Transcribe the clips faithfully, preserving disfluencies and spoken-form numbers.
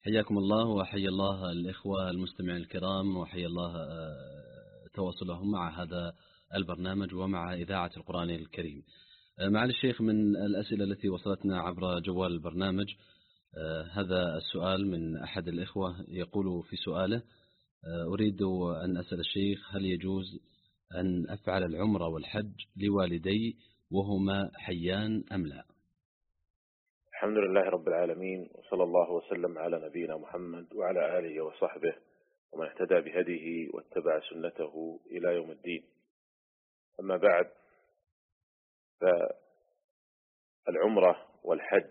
حياكم الله وحيا الله الإخوة المستمعين الكرام، وحيا الله تواصلهم مع هذا البرنامج ومع إذاعة القرآن الكريم. معالي الشيخ، من الأسئلة التي وصلتنا عبر جوال البرنامج هذا السؤال من أحد الإخوة، يقول في سؤاله: أريد أن أسأل الشيخ هل يجوز أن أفعل العمرة والحج لوالدي وهما حيان أم لا؟ الحمد لله رب العالمين، وصلى الله وسلم على نبينا محمد وعلى آله وصحبه ومن اهتدى بهديه واتبع سنته إلى يوم الدين. أما بعد، فالعمرة والحج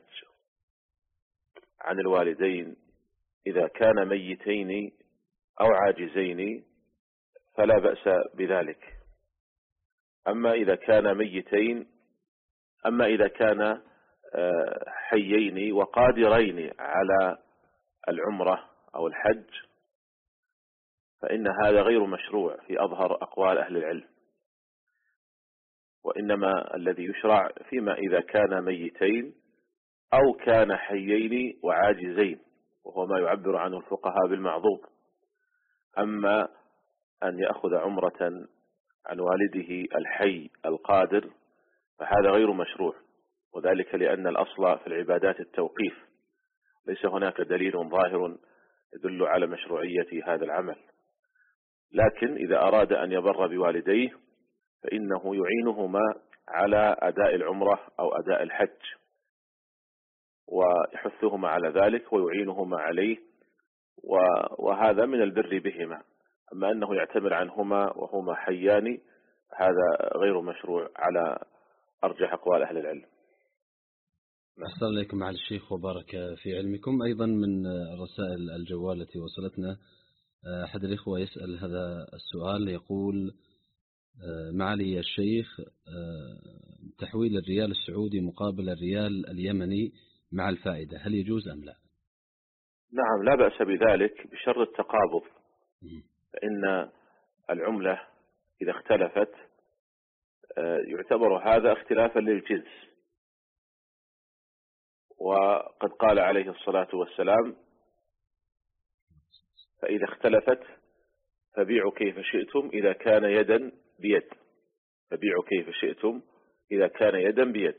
عن الوالدين إذا كان ميتين أو عاجزين فلا بأس بذلك. أما إذا كان ميتين أما إذا كان حيين وقادرين على العمرة أو الحج فإن هذا غير مشروع في أظهر أقوال أهل العلم، وإنما الذي يشرع فيما إذا كان ميتين أو كان حيين وعاجزين، وهو ما يعبر عنه الفقهاء بالمعذور. أما أن يأخذ عمرة عن والده الحي القادر فهذا غير مشروع، وذلك لأن الأصل في العبادات التوقيف، ليس هناك دليل ظاهر يدل على مشروعية هذا العمل. لكن إذا أراد أن يبر بوالديه فإنه يعينهما على أداء العمرة أو أداء الحج، ويحثهما على ذلك ويعينهما عليه، وهذا من البر بهما. أما أنه يعتمر عنهما وهما حيان هذا غير مشروع على أرجح أقوال أهل العلم. أحسن إليكم معالي الشيخ وبارك في علمكم. أيضا من الرسائل الجوال التي وصلتنا أحد الإخوة يسأل هذا السؤال، يقول: معالي الشيخ، تحويل الريال السعودي مقابل الريال اليمني مع الفائدة هل يجوز أم لا؟ نعم، لا بأس بذلك بشرط التقابض، فإن العملة إذا اختلفت يعتبر هذا اختلافا للجنس، وقد قال عليه الصلاة والسلام: فإذا اختلفت فبيعوا كيف شئتم إذا كان يدا بيد. فبيعوا كيف شئتم إذا كان يدا بيد.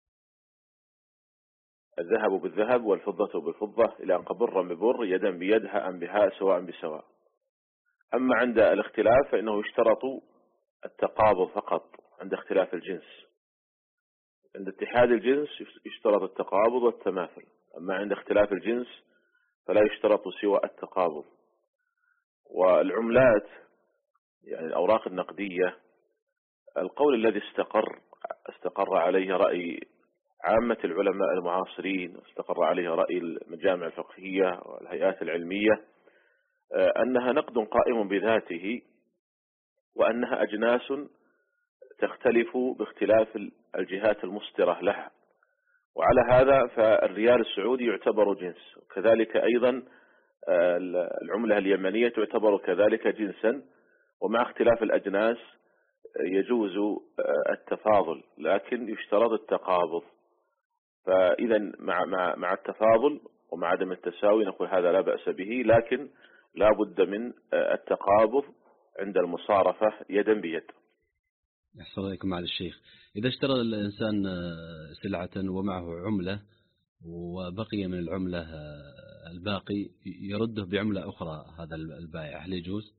الذهب بالذهب والفضة بالفضة إلى أن قبر ببر، يدا بيد هاء بهاء سواء بسواء. أما عند الاختلاف فإنه يشترط التقابض فقط عند اختلاف الجنس. عند اتحاد الجنس يشترط التقابض والتماثل، أما عند اختلاف الجنس فلا يشترط سوى التقابض. والعملات يعني الأوراق النقدية، القول الذي استقر استقر عليه رأي عامة العلماء المعاصرين، استقر عليه رأي المجامع الفقهية والهيئات العلمية، أنها نقد قائم بذاته، وأنها أجناس تختلف باختلاف الجهات المصدرة لها. وعلى هذا فالريال السعودي يعتبر جنس، وكذلك أيضا العملة اليمنية تعتبر كذلك جنسا، ومع اختلاف الأجناس يجوز التفاضل لكن يشترط التقابض. فإذا مع, مع, مع التفاضل ومع عدم التساوي نقول هذا لا بأس به، لكن لا بد من التقابض عند المصارفة يدا بيد. أحسن إليكم معالي الشيخ. إذا اشترى الإنسان سلعة ومعه عملة وبقي من العملة الباقي يرده بعملة أخرى، هذا البائع هل يجوز؟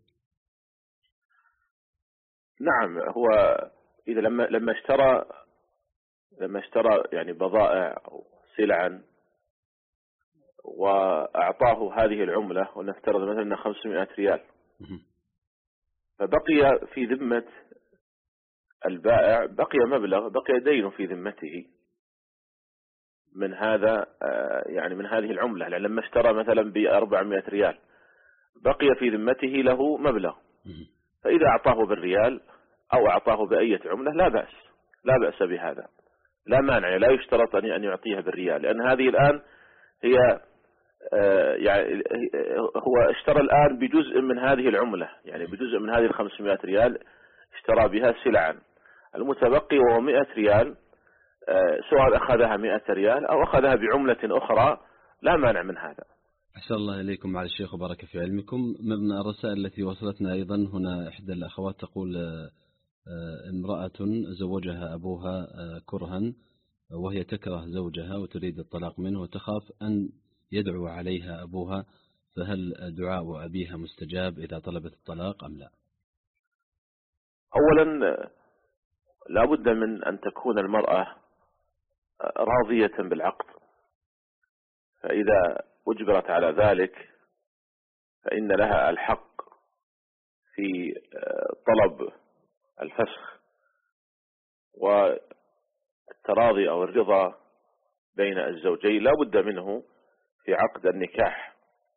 نعم، هو إذا لما لما اشترى لما اشترى يعني بضائع أو سلعا وأعطاه هذه العملة، ونفترض مثلا خمسمائة ريال، فبقي في ذمة البائع بقي مبلغ، بقي دين في ذمته من هذا يعني من هذه العملة. يعني لما اشترى مثلا بأربعمائة ريال بقي في ذمته له مبلغ، فإذا أعطاه بالريال أو أعطاه بأية عملة لا بأس لا بأس بهذا، لا مانع، لا يشترط أن يعطيها بالريال، لأن هذه الآن هي يعني هو اشترى الآن بجزء من هذه العملة، يعني بجزء من هذه الخمسمائة ريال اشترى بها سلعا، المتبقي وهو مئة ريال سواء أخذها مئة ريال أو أخذها بعملة أخرى لا مانع من هذا. أحسن الله إليكم مع الشيخ وبارك في علمكم. من الرسائل التي وصلتنا أيضا هنا إحدى الأخوات تقول امرأة زوجها أبوها كرها وهي تكره زوجها وتريد الطلاق منه وتخاف أن يدعو عليها أبوها، فهل دعاء أبيها مستجاب إذا طلبت الطلاق أم لا؟ أولا لا بد من أن تكون المرأة راضية بالعقد، فإذا أجبرت على ذلك فإن لها الحق في طلب الفسخ والتراضي أو الرضا بين الزوجين، لا بد منه في عقد النكاح.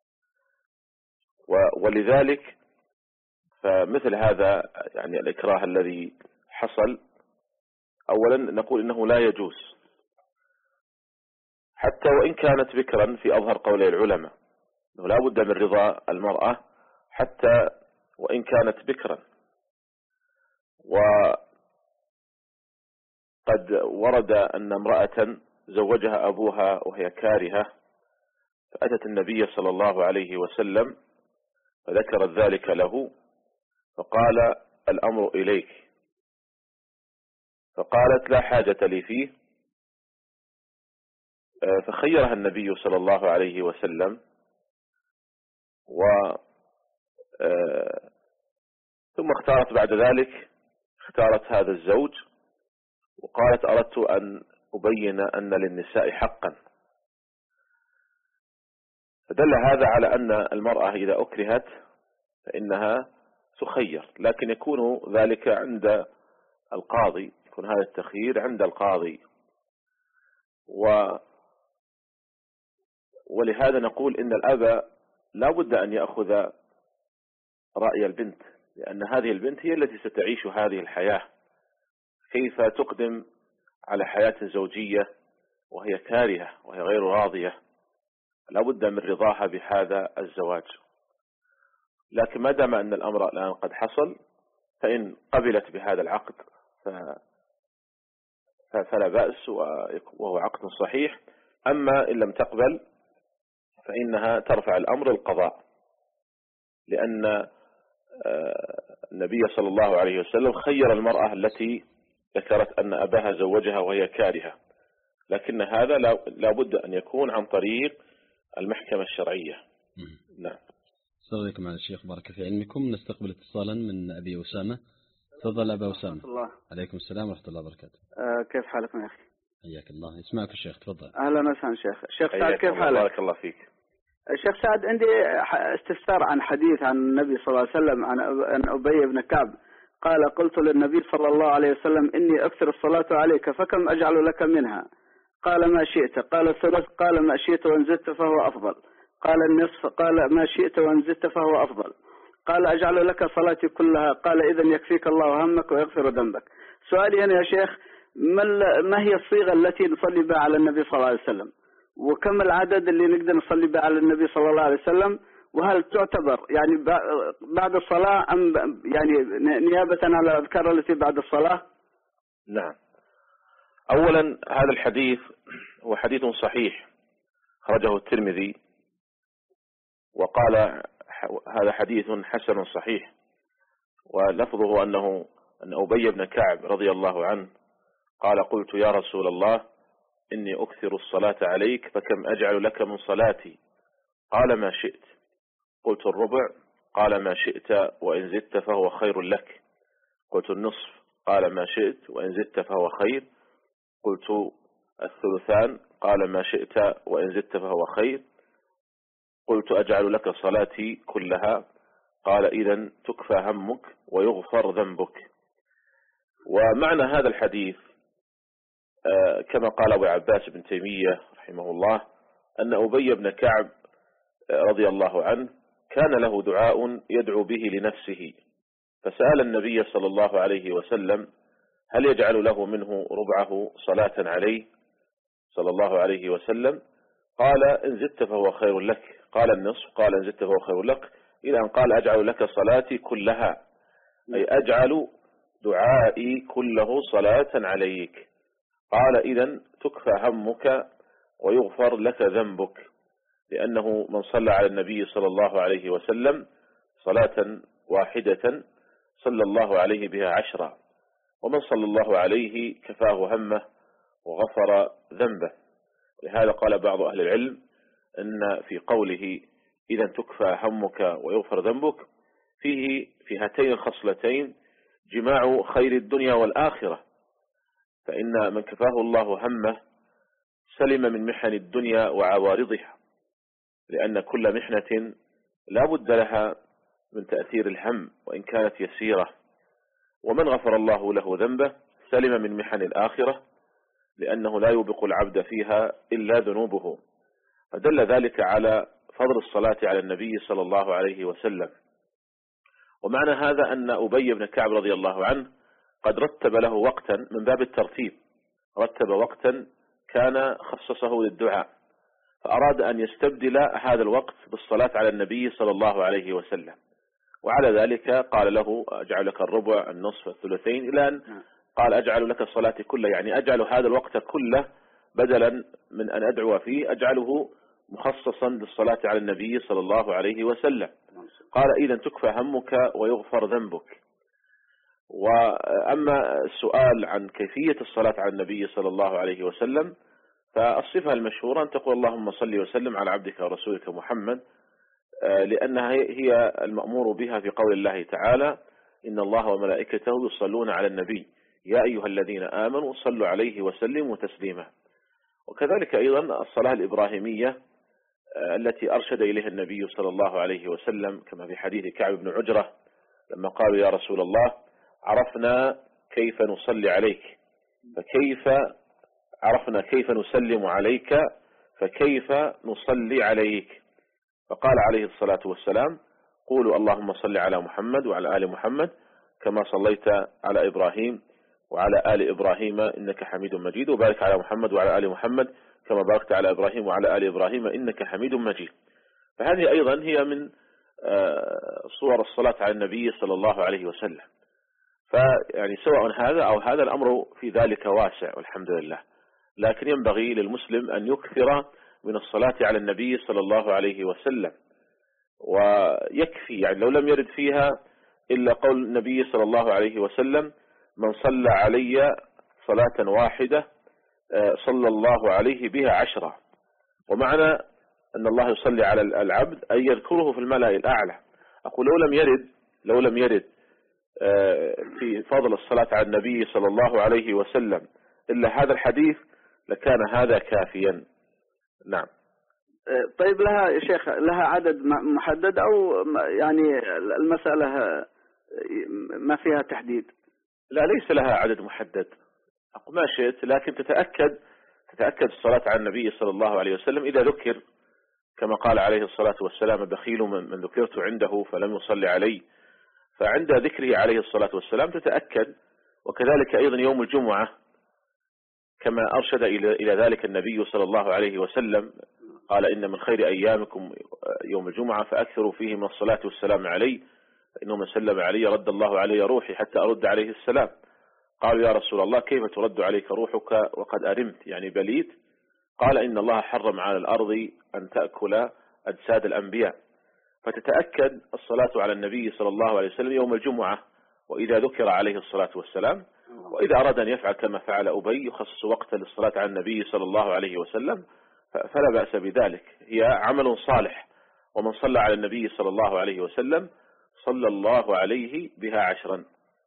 ولذلك فمثل هذا يعني الإكراه الذي حصل أولا نقول إنه لا يجوز، حتى وإن كانت بكرا في أظهر قولي العلماء، إنه لا بد من رضا المرأة حتى وإن كانت بكرا. وقد ورد أن امرأة زوجها أبوها وهي كارهة، فأتت النبي صلى الله عليه وسلم فذكرت ذلك له فقال الأمر إليك، فقالت لا حاجة لي فيه، فخيرها النبي صلى الله عليه وسلم و ثم اختارت بعد ذلك اختارت هذا الزوج وقالت أردت أن أبين أن للنساء حقا. فدل هذا على أن المرأة إذا أكرهت فإنها تخير، لكن يكون ذلك عند القاضي، يكون هذا التخيير عند القاضي. و ولهذا نقول إن الأب لا بد أن يأخذ رأي البنت، لأن هذه البنت هي التي ستعيش هذه الحياة. كيف تقدم على حياة زوجية وهي كارهة وهي غير راضية؟ لا بد من رضاها بهذا الزواج. لكن ما دام أن الأمر الآن قد حصل، فإن قبلت بهذا العقد فلا بأس وهو عقد صحيح. أما إن لم تقبل فإنها ترفع الأمر القضاء، لأن النبي صلى الله عليه وسلم خير المرأة التي ذكرت أن أباها زوجها وهي كارهة، لكن هذا لا بد أن يكون عن طريق المحكمة الشرعية. نعم. السلام عليكم على الشيخ بارك في علمكم. نستقبل اتصالا من أبي أسامة. تفضل أبا أسامة. الله. عليكم السلام ورحمة الله وبركاته. آه كيف حالكم يا أخي؟ حياك الله. يسمعك الشيخ، تفضل. أهلا وسهلا شيخ. الشيخ سعد كيف حالك؟ بارك الله فيك. الشيخ سعد عندي استفسار عن حديث عن النبي صلى الله عليه وسلم عن أبي بن كعب قال قلت للنبي صلى الله عليه وسلم إني أكثر الصلاة عليك فكم أجعل لك منها؟ قال ما شئت. قال الثلث. قال ما شئت وإن زدت فهو أفضل. قال النصف. قال ما شئت وإن زدت فهو أفضل. قال أجعل لك صلاتي كلها. قال إذن يكفيك الله همك ويغفر ذنبك. سؤالي هنا يا شيخ، ما هي الصيغة التي نصلي بها على النبي صلى الله عليه وسلم؟ وكم العدد اللي نقدر نصلي بها على النبي صلى الله عليه وسلم؟ وهل تعتبر يعني بعد الصلاة أم يعني نيابة على الأذكار التي بعد الصلاة؟ نعم. أولا هذا الحديث هو حديث صحيح خرجه الترمذي وقال هذا حديث حسن صحيح، ولفظه أنه أن أبي بن كعب رضي الله عنه قال قلت يا رسول الله إني أكثر الصلاة عليك فكم أجعل لك من صلاتي؟ قال ما شئت. قلت الربع. قال ما شئت وإن زدت فهو خير لك. قلت النصف. قال ما شئت وإن زدت فهو خير. قلت الثلثان. قال ما شئت وإن زدت فهو خير. قلت أجعل لك صلاتي كلها. قال إذن تكفى همك ويغفر ذنبك. ومعنى هذا الحديث كما قال أبو عباس بن تيمية رحمه الله أن أبي بن كعب رضي الله عنه كان له دعاء يدعو به لنفسه، فسأل النبي صلى الله عليه وسلم هل يجعل له منه ربعه صلاة عليه صلى الله عليه وسلم؟ قال إن زدت فهو خير لك. قال النصف. قال إن زدت فهو خير لك، إلى أن قال أجعل لك صلاتي كلها، أي أجعل دعائي كله صلاة عليك. قال إذن تكفى همك ويغفر لك ذنبك. لأنه من صلى على النبي صلى الله عليه وسلم صلاة واحدة صلى الله عليه بها عشرا، ومن صلى الله عليه كفاه همه وغفر ذنبه. لهذا قال بعض أهل العلم أن في قوله إذا تكفى همك ويغفر ذنبك فيه في هاتين الخصلتين جماع خير الدنيا والآخرة، فإن من كفاه الله همه سلم من محن الدنيا وعوارضها، لأن كل محنة لا بد لها من تأثير الهم وإن كانت يسيرة، ومن غفر الله له ذنبه سلم من محن الآخرة، لأنه لا يوبق العبد فيها إلا ذنوبه. فدل ذلك على فضل الصلاة على النبي صلى الله عليه وسلم. ومعنى هذا أن أبي بن كعب رضي الله عنه قد رتب له وقتا من باب الترتيب، رتب وقتا كان خصصه للدعاء، فأراد أن يستبدل هذا الوقت بالصلاة على النبي صلى الله عليه وسلم، وعلى ذلك قال له أجعل لك الربع النصف الثلثين، إلى أن قال أجعل لك الصلاة كله، يعني أجعل هذا الوقت كله بدلا من أن أدعو فيه أجعله مخصصا للصلاة على النبي صلى الله عليه وسلم. قال إذا تكفى همك ويغفر ذنبك. وأما السؤال عن كيفية الصلاة على النبي صلى الله عليه وسلم فالصفة المشهورة أن تقول اللهم صل وسلم على عبدك ورسولك محمد، لأنها هي المأمور بها في قول الله تعالى إن الله وملائكته يصلون على النبي يا أيها الذين آمنوا صلوا عليه وسلموا تسليما. وكذلك أيضا الصلاة الإبراهيمية التي أرشد إليها النبي صلى الله عليه وسلم، كما في حديث كعب بن عجرة لما قالوا يا رسول الله عرفنا كيف نصلي عليك فكيف عرفنا كيف نسلم عليك فكيف نصلي عليك، فقال عليه الصلاة والسلام قولوا اللهم صل على محمد وعلى آل محمد كما صليت على إبراهيم وعلى آل إبراهيم إنك حميد مجيد، وبارك على محمد وعلى آل محمد كما باركت على إبراهيم وعلى آل إبراهيم إنك حميد مجيد. فهذه أيضا هي من صور الصلاة على النبي صلى الله عليه وسلم. فيعني سواء هذا أو هذا الأمر في ذلك واسع والحمد لله، لكن ينبغي للمسلم أن يكثر من الصلاة على النبي صلى الله عليه وسلم، ويكفي يعني لو لم يرد فيها إلا قول النبي صلى الله عليه وسلم من صلى علي صلاة واحدة صلى الله عليه بها عشرة. ومعنى أن الله يصلي على العبد أن يذكره في الملأ الأعلى. أقول لو لم يرد لو لم يرد في فضل الصلاة على النبي صلى الله عليه وسلم إلا هذا الحديث لكان هذا كافيا. نعم. طيب لها يا شيخ لها عدد محدد أو يعني المسألة ما فيها تحديد؟ لا ليس لها عدد محدد، أقول ما شئت، لكن تتأكد تتأكد الصلاة على النبي صلى الله عليه وسلم إذا ذكر كما قال عليه الصلاة والسلام بخيل من ذكرت عنده فلم يصلي علي، فعند ذكره عليه الصلاة والسلام تتأكد. وكذلك أيضا يوم الجمعة كما أرشد إلى ذلك النبي صلى الله عليه وسلم قال إن من خير أيامكم يوم الجمعة فأكثروا فيه من الصلاة والسلام علي فإنه من سلم علي رد الله علي روحي حتى أرد عليه السلام. قالوا يا رسول الله كيف ترد عليك روحك وقد أرمت يعني بليت؟ قال إن الله حرم على الأرض أن تأكل أجساد الأنبياء. فتتأكد الصلاة على النبي صلى الله عليه وسلم يوم الجمعة وإذا ذكر عليه الصلاة والسلام، وإذا أراد أن يفعل كما فعل أبي يخصص وقتا للصلاة على النبي صلى الله عليه وسلم فلا بأس بذلك، هي عمل صالح. ومن صلى على النبي صلى الله عليه وسلم صلى الله عليه بها عشرا.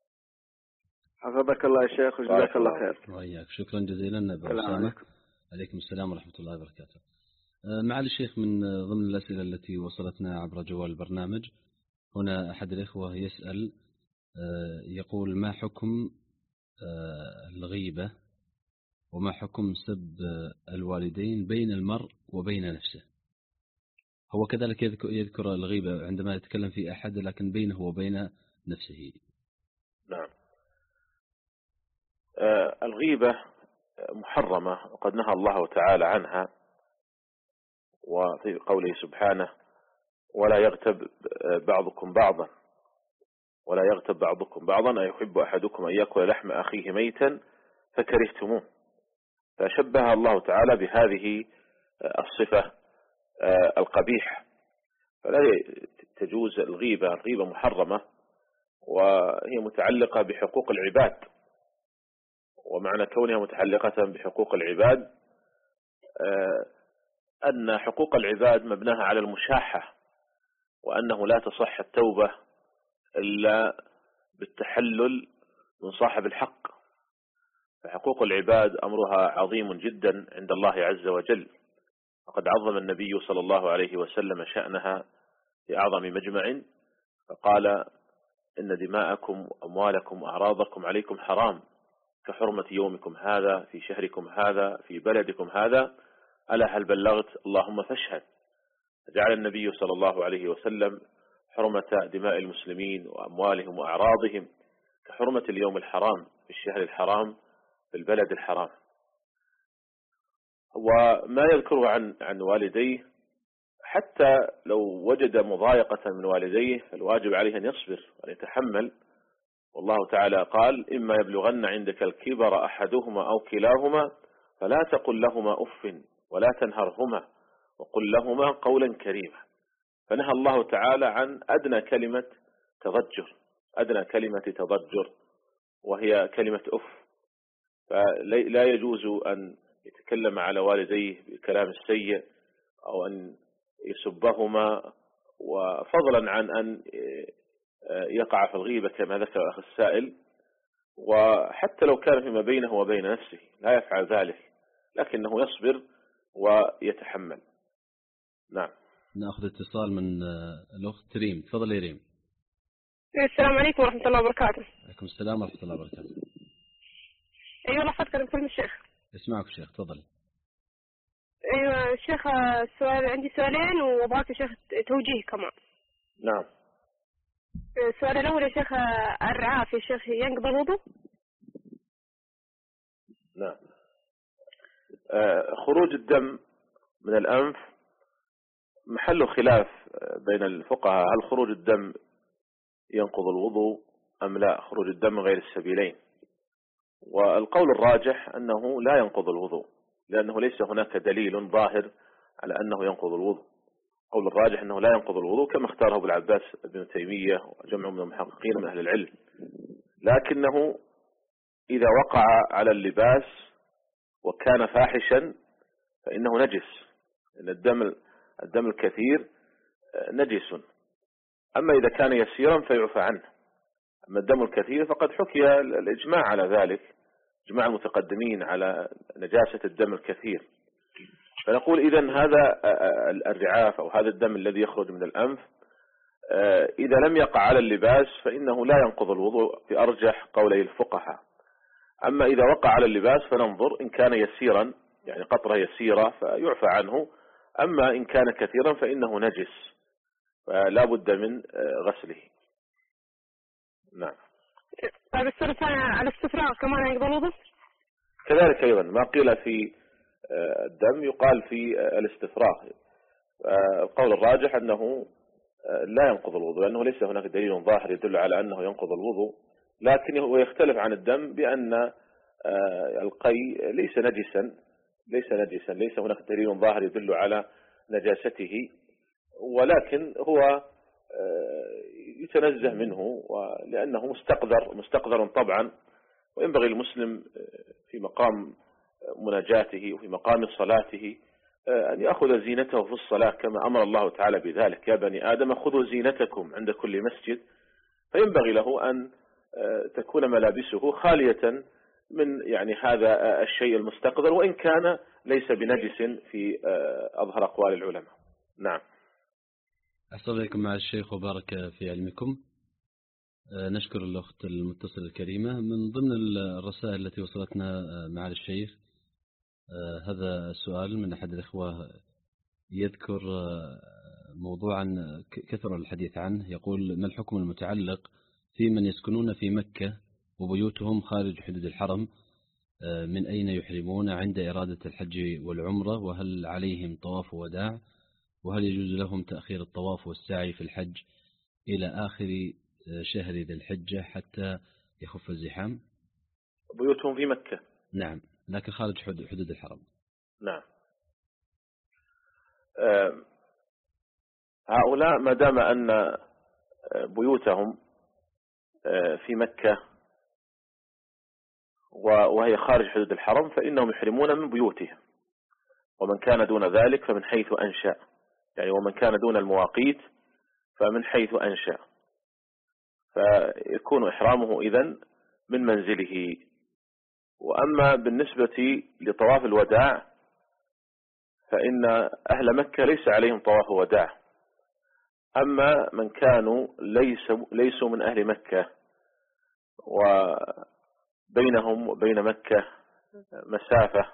حفظك الله يا شيخ وجزاك الله خير. وإياك شكرا جزيلا أبو أسامة. عليكم السلام ورحمة الله وبركاته. معالي الشيخ من ضمن الأسئلة التي وصلتنا عبر جوال البرنامج هنا أحد الإخوة يسأل يقول ما حكم الغيبة وما حكم سب الوالدين بين المرء وبين نفسه؟ هو كذلك يذكر الغيبة عندما يتكلم في أحد لكن بينه وبين نفسه. نعم. آه الغيبة محرمة وقد نهى الله تعالى عنها، وفي قوله سبحانه ولا يغتب بعضكم بعضا ولا يغتب بعضكم بعضا أيحب أحدكم أن يأكل لحم أخيه ميتا فكرهتموه. فشبه الله تعالى بهذه الصفة القبيح، فلا تجوز الغيبة. الغيبة محرمة وهي متعلقة بحقوق العباد، ومعنى كونها متعلقة بحقوق العباد أن حقوق العباد مبناها على المشاحة، وأنه لا تصح التوبة إلا بالتحلل من صاحب الحق. فحقوق العباد أمرها عظيم جدا عند الله عز وجل، وقد عظم النبي صلى الله عليه وسلم شأنها في أعظم مجمع، فقال: إن دماءكم وأموالكم وأعراضكم عليكم حرام كحرمة يومكم هذا في شهركم هذا في بلدكم هذا، ألا هل بلغت؟ اللهم فاشهد. جعل النبي صلى الله عليه وسلم حرمة دماء المسلمين وأموالهم وأعراضهم كحرمة اليوم الحرام في الشهر الحرام في البلد الحرام. وما يذكره عن عن والديه، حتى لو وجد مضايقة من والديه فالواجب عليه أن يصبر وأن يتحمل. والله تعالى قال: إما يبلغن عندك الكبر أحدهما أو كلاهما فلا تقل لهما أف ولا تنهرهما وقل لهما قولا كريما. فنهى الله تعالى عن أدنى كلمة تضجر، أدنى كلمة تضجر وهي كلمة أف. فلا يجوز أن يتكلم على والديه بالكلام السيء أو أن يسبهما، وفضلا عن أن يقع في الغيبة كما ذكر أخ السائل. وحتى لو كان فيما بينه وبين نفسه لا يفعل ذلك، لكنه يصبر ويتحمل. نعم. نأخذ اتصال من الأخت ريم. تفضل يا ريم. السلام عليكم ورحمة الله وبركاته. عليكم السلام ورحمة الله وبركاته. أيوة الله فاتكلم كلمة الشيخ. اسمعك الشيخ، تفضل. أيوة الشيخ، سؤال عندي سؤالين وأبغاك يا شيخ توجيه كمان. نعم. السؤال الأول يا شيخ، الرعاف يا شيخ ينقض الوضوء؟ نعم. آه خروج الدم من الأنف محل خلاف بين الفقهاء، هل خروج الدم ينقض الوضوء أم لا، خروج الدم من غير السبيلين. والقول الراجح أنه لا ينقض الوضوء، لأنه ليس هناك دليل ظاهر على أنه ينقض الوضوء. قول الراجح أنه لا ينقض الوضوء كما اختاره ابن العباس ابن تيمية وجمع من المحققين من أهل العلم، لكنه إذا وقع على اللباس وكان فاحشا فإنه نجس، إن الدم الدم الكثير نجس. أما إذا كان يسيرا فيعفى عنه. أما الدم الكثير فقد حكي الإجماع على ذلك، إجماع المتقدمين على نجاسة الدم الكثير. فنقول إذن هذا الرعاف أو هذا الدم الذي يخرج من الأنف إذا لم يقع على اللباس فإنه لا ينقض الوضوء في أرجح قولي الفقهاء. أما إذا وقع على اللباس فننظر، إن كان يسيرا يعني قطرة يسيرة فيعفى عنه، أما إن كان كثيرا فإنه نجس فلا بد من غسله. نعم. طيب السؤال الثاني على الاستفراغ كمان ينقض الوضوء؟ كذلك أيضا ما قيل في الدم يقال في الاستفراغ. القول الراجح أنه لا ينقض الوضوء، لأنه ليس هناك دليل ظاهر يدل على أنه ينقض الوضوء، لكن هو يختلف عن الدم بأن القي ليس نجسا ليس نجسا ليس هناك دليل ظاهر يدل على نجاسته، ولكن هو يتنزه منه لأنه مستقذر مستقذر طبعا. وينبغي المسلم في مقام مناجاته وفي مقام صلاته أن يأخذ زينته في الصلاة كما أمر الله تعالى بذلك: يا بني آدم خذوا زينتكم عند كل مسجد. فينبغي له أن تكون ملابسه خالية من يعني هذا الشيء المستقذر، وإن كان ليس بنجس في أظهر أقوال العلماء. نعم. أحسن إليكم مع الشيخ وبارك في علمكم. نشكر الأخت المتصلة الكريمة. من ضمن الرسائل التي وصلتنا مع الشيخ هذا السؤال من أحد الإخوة يذكر موضوعا كثر الحديث عنه، يقول: ما الحكم المتعلق في من يسكنون في مكة وبيوتهم خارج حدود الحرم؟ من أين يحرمون عند إرادة الحج والعمرة؟ وهل عليهم طواف وداع؟ وهل يجوز لهم تأخير الطواف والسعي في الحج إلى آخر شهر ذي الحجة حتى يخف الزحام؟ بيوتهم في مكة. نعم، لكن خارج حدود الحرم. نعم. هؤلاء ما دام أن بيوتهم في مكة وهي خارج حدود الحرم فإنهم يحرمون من بيوتهم، ومن كان دون ذلك فمن حيث أنشأ، يعني ومن كان دون المواقيت فمن حيث أنشأ، فيكون إحرامه إذن من منزله. وأما بالنسبة لطواف الوداع فإن أهل مكة ليس عليهم طواف وداع، أما من كانوا ليس ليسوا من أهل مكة وبينهم وبين مكة مسافة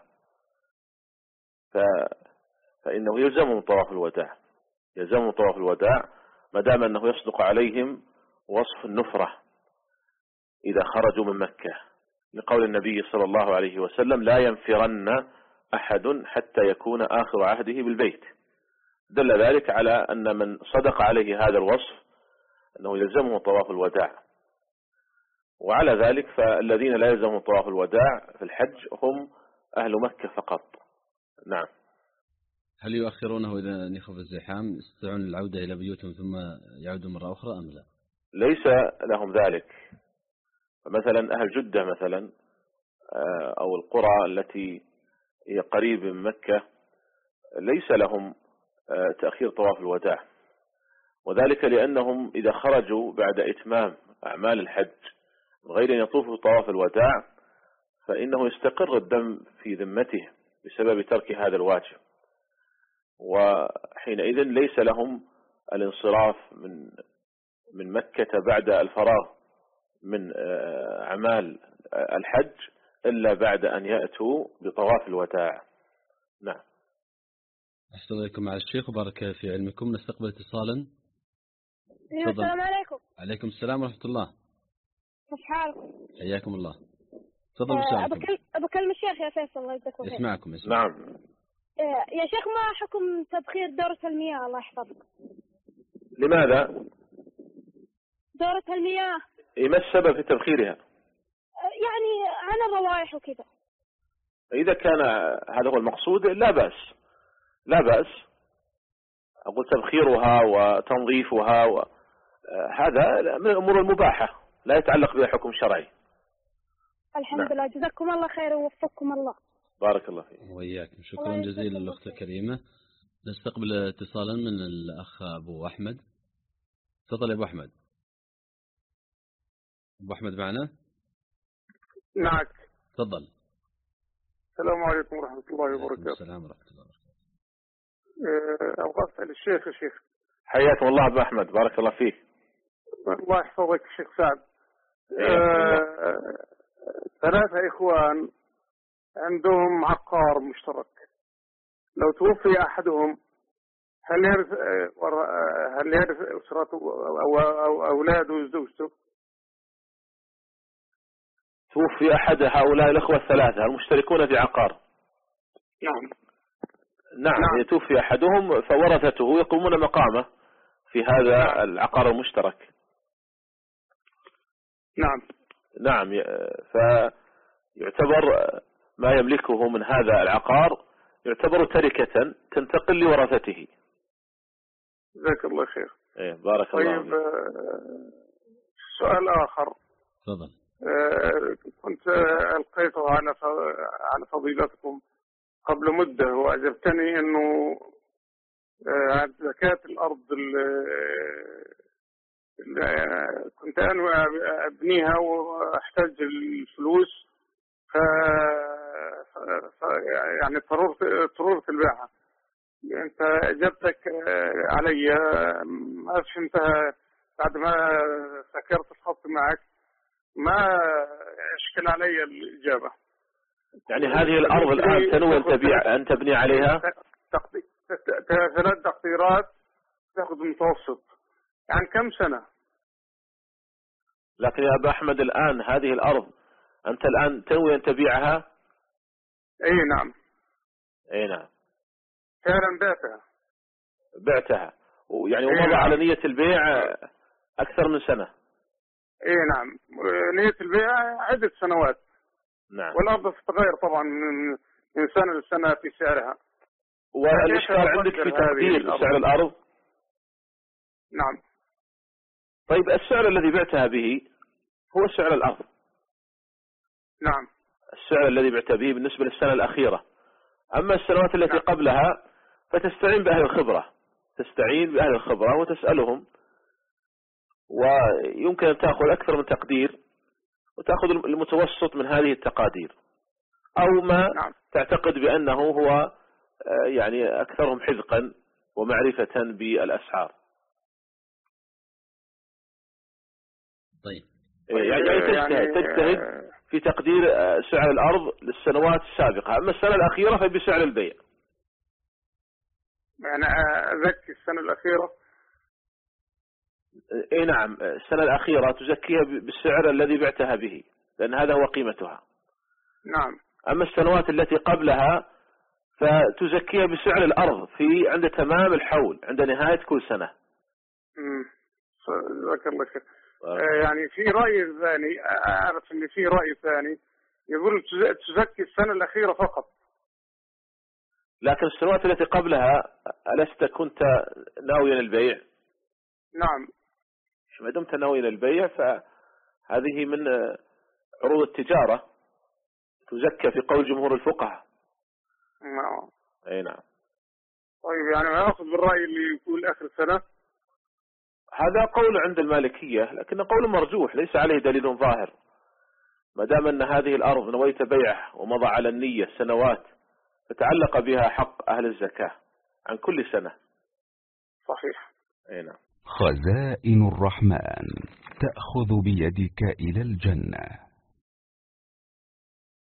فإنه يلزمهم طواف الوداع، يلزمهم طواف الوداع ما دام أنه يصدق عليهم وصف النفرة إذا خرجوا من مكة، لقول النبي صلى الله عليه وسلم: لا ينفرن أحد حتى يكون آخر عهده بالبيت. دل ذلك على أن من صدق عليه هذا الوصف أنه يلزمه طواف الوداع. وعلى ذلك فالذين لا يلزمهم طواف الوداع في الحج هم أهل مكة فقط. نعم. هل يؤخرونه إذا نخف الزحام يستطيعون العودة إلى بيوتهم ثم يعودوا مرة أخرى أم لا؟ ليس لهم ذلك. مثلا أهل جدة مثلا أو القرى التي هي قريب من مكة ليس لهم تأخير طواف الوداع، وذلك لأنهم إذا خرجوا بعد إتمام أعمال الحج من غير أن يطوفوا طواف الوداع فإنه يستقر الدم في ذمته بسبب ترك هذا الواجب، وحينئذ ليس لهم الانصراف من من مكة بعد الفراغ من أعمال الحج إلا بعد أن يأتوا بطواف الوداع. نعم. أحسن إليكم مع الشيخ وبارك في علمكم. نستقبل اتصالا. السلام عليكم. عليكم السلام ورحمة الله. كيف حالكم؟ حياكم الله. تفضل أه أبو كلم الشيخ يا فيصل الله يجزاك خير. يسمعكم يسمعكم. نعم. أه يا شيخ ما حكم تبخير دورة المياه الله يحفظك؟ لماذا؟ دورة المياه ما السبب في تبخيرها؟ يعني عن الروائح وكذا. إذا كان هذا هو المقصود لا بأس، لا بأس. أقول تبخيرها وتنظيفها و... هذا من الأمور المباحة لا يتعلق بها حكم شرعي. الحمد نعم. لله جزاكم الله خير ووفقكم الله. بارك الله فيك. وإياكم. شكرا جزيلا للأخت الكريمة. نستقبل اتصالا من الأخ أبو أحمد. تفضل يا أبو أحمد. أبو أحمد معنا؟ معك. تفضل. السلام عليكم ورحمة الله وبركاته. السلام ورحمة الله وبركاته. أبغى أسأل الشيخ. الشيخ حياكم الله أبو أحمد بارك الله فيك. الله يحفظك الشيخ سعد. أه ثلاثة إخوان عندهم عقار مشترك، لو توفي أحدهم هل يرث هل يرث أسرته أو أولاده وزوجته؟ توفي أحد هؤلاء الأخوة الثلاثة المشتركون في عقار. نعم. نعم, نعم. يتوفي أحدهم فورثته يقومون مقامه في هذا نعم. العقار المشترك. نعم. نعم. فيعتبر ما يملكه من هذا العقار يعتبر تركة تنتقل لورثته. جزاك الله خير. إيه بارك طيب الله فيك. سؤال آخر. تفضل. كنت ألقيته على على فضيلتكم قبل مدة وأعجبتني أنه زكاة الأرض اللي كنت أنوي أبنيها وأحتاج الفلوس ف يعني اضطررت اضطررت البيعها. أنت إجابتك علي ما فهمتها بعد ما سكرت الخط معك، ما أشكل علي الإجابة. يعني هذه الأرض الآن تنوي أن تبيع أن تبني عليها ثلاث تقديرات تأخذ متوسط يعني كم سنة؟ لكن يا أبا أحمد الآن هذه الأرض أنت الآن تنوي أن تبيعها؟ أي نعم. أي نعم. فعلا بعتها. بعتها ويعني ومضى نعم. على نية البيع أكثر من سنة. اي نعم نية البيع عدة سنوات. نعم. والأرض تتغير طبعا من من سنة لسنة في سعرها. والإشكال عندك في تقدير سعر الأرض. نعم. طيب السعر الذي بعتها به هو سعر الأرض. نعم. السعر الذي بعت به بالنسبة للسنة الأخيرة. أما السنوات التي نعم. قبلها فتستعين بأهل الخبرة، تستعين بأهل الخبرة وتسألهم، ويمكن أن تأخذ أكثر من تقدير وتأخذ المتوسط من هذه التقادير، أو ما نعم. تعتقد بأنه هو يعني أكثرهم حذقا ومعرفة بالأسعار. طيب يعني تجتهد, تجتهد في تقدير سعر الأرض للسنوات السابقة، أما السنة الأخيرة فبسعر البيع. يعني أزكي السنة الأخيرة. اي نعم، السنة الأخيرة تزكيها بالسعر الذي بعتها به، لأن هذا هو قيمتها. نعم. أما السنوات التي قبلها فتزكيها بسعر الأرض في عند تمام الحول، عند نهاية كل سنة. امم جزاك الله خير. يعني في رأي ثاني، أعرف أن في رأي ثاني يقول تزكي السنة الأخيرة فقط. لكن السنوات التي قبلها ألست كنت ناويا البيع؟ نعم. ما دمت ناويا البيع فهذه من عروض التجارة تزكى في قول جمهور الفقهاء. نعم. أي نعم. طيب يعني أخذ بالرأي اللي يقول آخر سنة. هذا قول عند المالكية، لكن قول مرجوح ليس عليه دليل ظاهر، ما دام أن هذه الأرض نويت بيعه ومضى على النية سنوات فتعلق بها حق أهل الزكاة عن كل سنة. صحيح. أي نعم. خزائن الرحمن تأخذ بيدك إلى الجنة.